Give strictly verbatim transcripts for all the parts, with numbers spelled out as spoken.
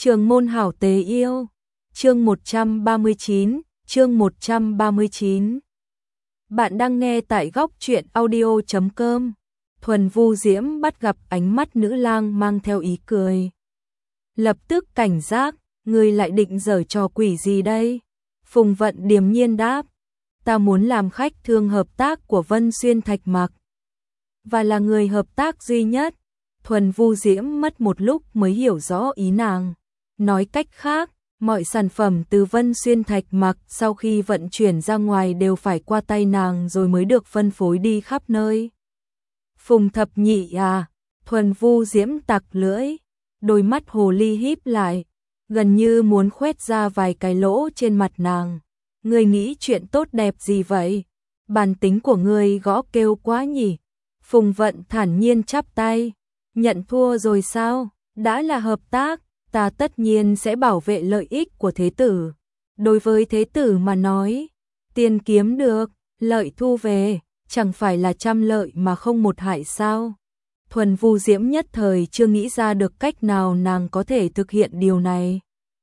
Trường môn hảo tế yêu, chương một trăm ba mươi chín, chương một trăm ba mươi chín. Bạn đang nghe tại góc truyện audio chấm com. Thuần Vu Diễm bắt gặp ánh mắt nữ lang mang theo ý cười. Lập tức cảnh giác, ngươi lại định giở trò quỷ gì đây? Phùng Vận điềm nhiên đáp, ta muốn làm khách thương hợp tác của Vân Xuyên Thạch Mặc, và là người hợp tác duy nhất. Thuần Vu Diễm mất một lúc mới hiểu rõ ý nàng. Nói cách khác, mọi sản phẩm từ Vân Xuyên Thạch Mặc sau khi vận chuyển ra ngoài đều phải qua tay nàng rồi mới được phân phối đi khắp nơi. Phùng thập nhị à? Thuần Vu Diễm tặc lưỡi, đôi mắt hồ ly híp lại, gần như muốn khoét ra vài cái lỗ trên mặt nàng. Ngươi nghĩ chuyện tốt đẹp gì vậy? Bản tính của ngươi gõ kêu quá nhỉ? Phùng Vận thản nhiên chắp tay, nhận thua rồi sao? Đã là hợp tác, ta tất nhiên sẽ bảo vệ lợi ích của thế tử. Đối với thế tử mà nói, tiền kiếm được, lợi thu về, chẳng phải là trăm lợi mà không một hại sao? Thuần Vu Diễm nhất thời chưa nghĩ ra được cách nào nàng có thể thực hiện điều này.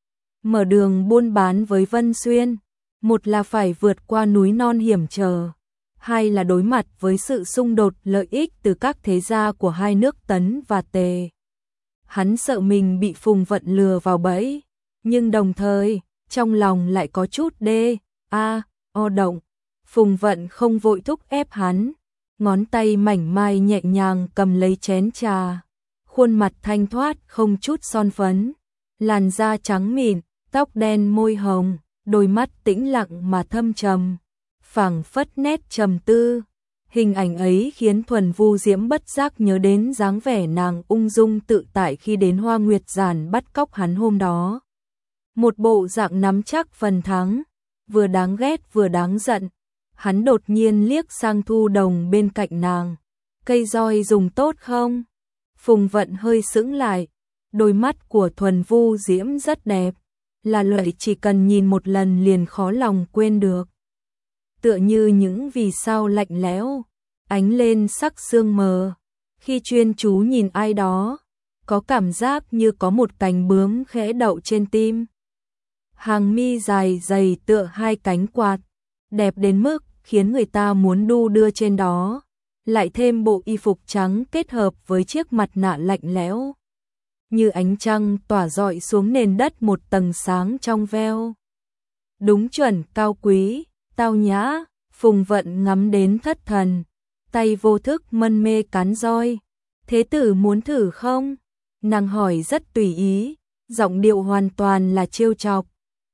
Mở đường buôn bán với Vân Xuyên, một là phải vượt qua núi non hiểm trở, hai là đối mặt với sự xung đột lợi ích từ các thế gia của hai nước Tấn và Tề. Hắn sợ mình bị Phùng Vận lừa vào bẫy, nhưng đồng thời, trong lòng lại có chút đê, a, o động. Phùng Vận không vội thúc ép hắn, ngón tay mảnh mai nhẹ nhàng cầm lấy chén trà, khuôn mặt thanh thoát không chút son phấn, làn da trắng mịn, tóc đen môi hồng, đôi mắt tĩnh lặng mà thâm trầm, phảng phất nét trầm tư. Hình ảnh ấy khiến Thuần Vu Diễm bất giác nhớ đến dáng vẻ nàng ung dung tự tại khi đến Hoa Nguyệt Giản bắt cóc hắn hôm đó. Một bộ dạng nắm chắc phần thắng, vừa đáng ghét vừa đáng giận. Hắn đột nhiên liếc sang Thu Đồng bên cạnh nàng. Cây roi dùng tốt không? Phùng Vận hơi sững lại. Đôi mắt của Thuần Vu Diễm rất đẹp, là loại chỉ cần nhìn một lần liền khó lòng quên được. Tựa như những vì sao lạnh lẽo, ánh lên sắc sương mờ. Khi chuyên chú nhìn ai đó, có cảm giác như có một cành bướm khẽ đậu trên tim. Hàng mi dài dày tựa hai cánh quạt, đẹp đến mức khiến người ta muốn đu đưa trên đó. Lại thêm bộ y phục trắng kết hợp với chiếc mặt nạ lạnh lẽo, như ánh trăng tỏa rọi xuống nền đất một tầng sáng trong veo. Đúng chuẩn cao quý, tao nhã. Phùng Vận ngắm đến thất thần, tay vô thức mân mê cán roi. Thế tử muốn thử không? Nàng hỏi rất tùy ý, giọng điệu hoàn toàn là trêu chọc.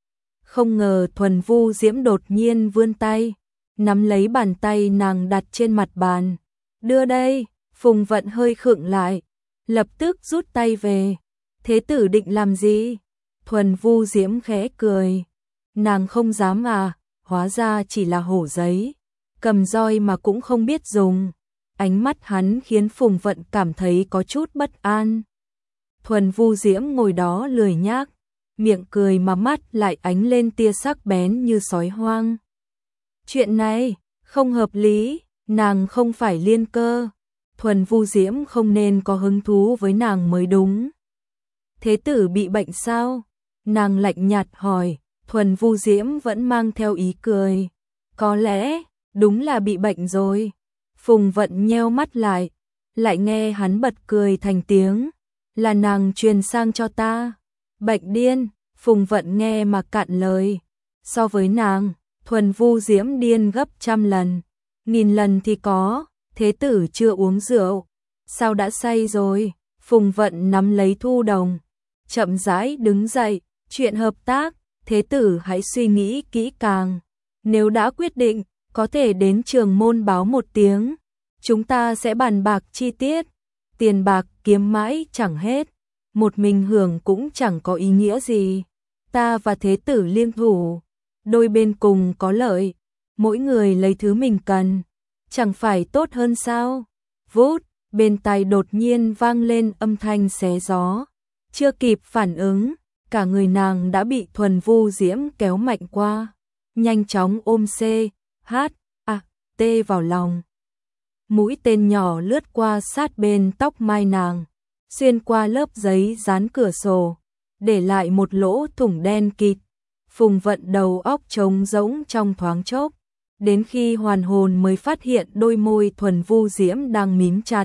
Không ngờ Thuần Vu Diễm đột nhiên vươn tay, nắm lấy bàn tay nàng đặt trên mặt bàn. Đưa đây. Phùng Vận hơi khựng lại, lập tức rút tay về. Thế tử định làm gì? Thuần Vu Diễm khẽ cười. Nàng không dám à? Hóa ra chỉ là hổ giấy, cầm roi mà cũng không biết dùng. Ánh mắt hắn khiến Phùng Vận cảm thấy có chút bất an. Thuần Vu Diễm ngồi đó lười nhác, miệng cười mà mắt lại ánh lên tia sắc bén như sói hoang. Chuyện này không hợp lý, nàng không phải liên cơ. Thuần Vu Diễm không nên có hứng thú với nàng mới đúng. Thế tử bị bệnh sao? Nàng lạnh nhạt hỏi. Thuần Vu Diễm vẫn mang theo ý cười. Có lẽ, đúng là bị bệnh rồi. Phùng Vận nheo mắt lại, lại nghe hắn bật cười thành tiếng. Là nàng truyền sang cho ta. Bệnh điên. Phùng Vận nghe mà cạn lời. So với nàng, Thuần Vu Diễm điên gấp trăm lần. Nghìn lần thì có. Thế tử chưa uống rượu, sao đã say rồi? Phùng Vận nắm lấy Thu Đồng, chậm rãi đứng dậy. Chuyện hợp tác, thế tử hãy suy nghĩ kỹ càng. Nếu đã quyết định, có thể đến Trường môn báo một tiếng. Chúng ta sẽ bàn bạc chi tiết. Tiền bạc kiếm mãi chẳng hết, một mình hưởng cũng chẳng có ý nghĩa gì. Ta và thế tử liên thủ, đôi bên cùng có lợi, mỗi người lấy thứ mình cần, chẳng phải tốt hơn sao? Vút, bên tai đột nhiên vang lên âm thanh xé gió. Chưa kịp phản ứng, cả người nàng đã bị Thuần Vu Diễm kéo mạnh qua, nhanh chóng ôm C, H, A, T vào lòng. Mũi tên nhỏ lướt qua sát bên tóc mai nàng, xuyên qua lớp giấy dán cửa sổ, để lại một lỗ thủng đen kịt. Phùng Vận đầu óc trống rỗng trong thoáng chốc, đến khi hoàn hồn mới phát hiện đôi môi Thuần Vu Diễm đang mím chặt.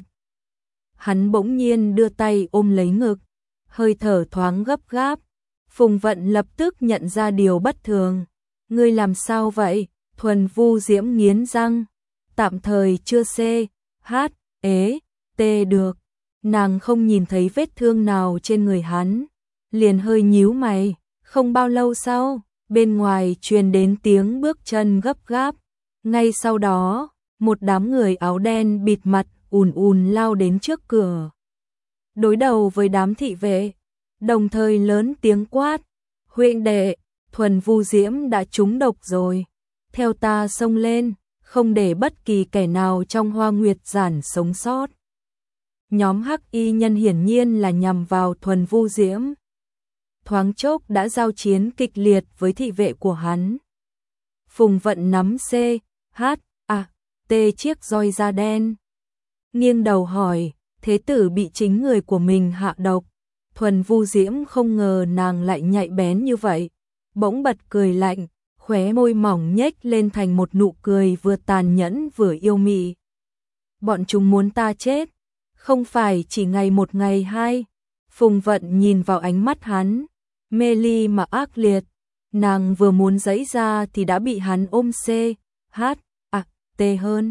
Hắn bỗng nhiên đưa tay ôm lấy ngực, hơi thở thoáng gấp gáp. Phùng Vận lập tức nhận ra điều bất thường. Ngươi làm sao vậy? Thuần Vu Diễm nghiến răng, tạm thời chưa xê, hát, ế, tê được. Nàng không nhìn thấy vết thương nào trên người hắn, liền hơi nhíu mày. Không bao lâu sau, bên ngoài truyền đến tiếng bước chân gấp gáp. Ngay sau đó, một đám người áo đen bịt mặt ùn ùn lao đến trước cửa, đối đầu với đám thị vệ, đồng thời lớn tiếng quát: "Huynh đệ, Thuần Vu Diễm đã trúng độc rồi, theo ta xông lên, không để bất kỳ kẻ nào trong Hoa Nguyệt Giản sống sót." Nhóm hắc y nhân hiển nhiên là nhằm vào Thuần Vu Diễm. Thoáng chốc đã giao chiến kịch liệt với thị vệ của hắn. Phùng Vận nắm C, H, A, T chiếc roi da đen, nghiêng đầu hỏi: "Thế tử bị chính người của mình hạ độc?" Thuần Vu Diễm không ngờ nàng lại nhạy bén như vậy, bỗng bật cười lạnh, khóe môi mỏng nhếch lên thành một nụ cười vừa tàn nhẫn vừa yêu mị. "Bọn chúng muốn ta chết, không phải chỉ ngày một ngày hai." Phùng Vận nhìn vào ánh mắt hắn, mê ly mà ác liệt. Nàng vừa muốn giãy ra thì đã bị hắn ôm C, H, A, T hơn.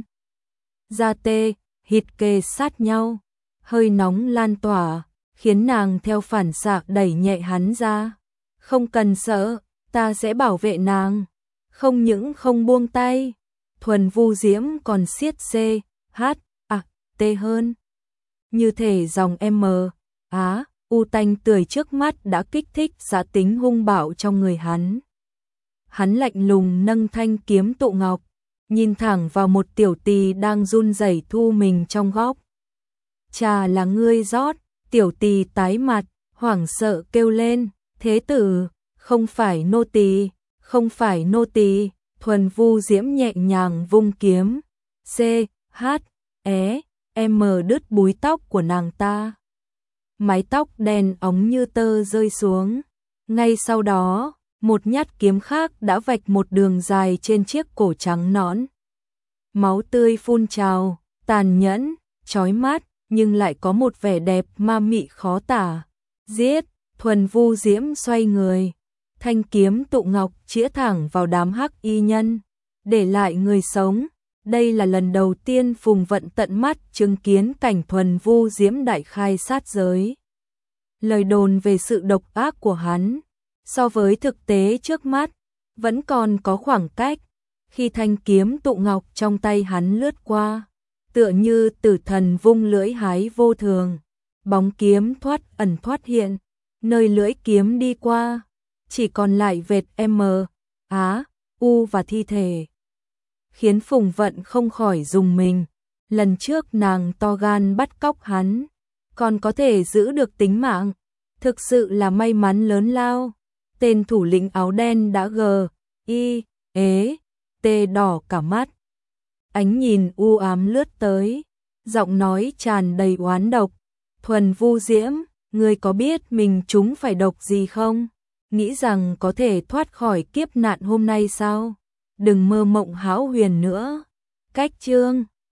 Da tê, hít kề sát nhau, hơi nóng lan tỏa, khiến nàng theo phản xạ đẩy nhẹ hắn ra. "Không cần sợ, ta sẽ bảo vệ nàng." Không những không buông tay, Thuần Vu Diễm còn siết C, H, A, T hơn. Như thể dòng M, Á, U tanh tươi trước mắt đã kích thích giá tính hung bạo trong người hắn. Hắn lạnh lùng nâng thanh kiếm tụ ngọc, nhìn thẳng vào một tiểu tỳ đang run rẩy thu mình trong góc. "Trà là ngươi rót." Tiểu tỳ tái mặt, hoảng sợ kêu lên: "Thế tử, không phải nô tỳ, không phải nô tỳ." Thuần Vu Diễm nhẹ nhàng vung kiếm, C, H, E, M đứt búi tóc của nàng ta. Mái tóc đen óng như tơ rơi xuống. Ngay sau đó, một nhát kiếm khác đã vạch một đường dài trên chiếc cổ trắng nõn. Máu tươi phun trào, tàn nhẫn, chói mắt, nhưng lại có một vẻ đẹp ma mị khó tả. "Giết!" Thuần Vu Diễm xoay người, thanh kiếm tụ ngọc chĩa thẳng vào đám hắc y nhân, để lại người sống. Đây là lần đầu tiên Phùng Vận tận mắt chứng kiến cảnh Thuần Vu Diễm đại khai sát giới. Lời đồn về sự độc ác của hắn, so với thực tế trước mắt, vẫn còn có khoảng cách. Khi thanh kiếm tụ ngọc trong tay hắn lướt qua, tựa như tử thần vung lưỡi hái vô thường, bóng kiếm thoát ẩn thoát hiện, nơi lưỡi kiếm đi qua, chỉ còn lại vệt M, Á, U và thi thể. Khiến Phùng Vận không khỏi rùng mình. Lần trước nàng to gan bắt cóc hắn, còn có thể giữ được tính mạng, thực sự là may mắn lớn lao. Tên thủ lĩnh áo đen đã gờ, y, ế, tê đỏ cả mắt. Ánh nhìn u ám lướt tới, giọng nói tràn đầy oán độc: "Thuần Vu Diễm, ngươi có biết mình trúng phải độc gì không? Nghĩ rằng có thể thoát khỏi kiếp nạn hôm nay sao? Đừng mơ mộng hão huyền nữa." Cách chương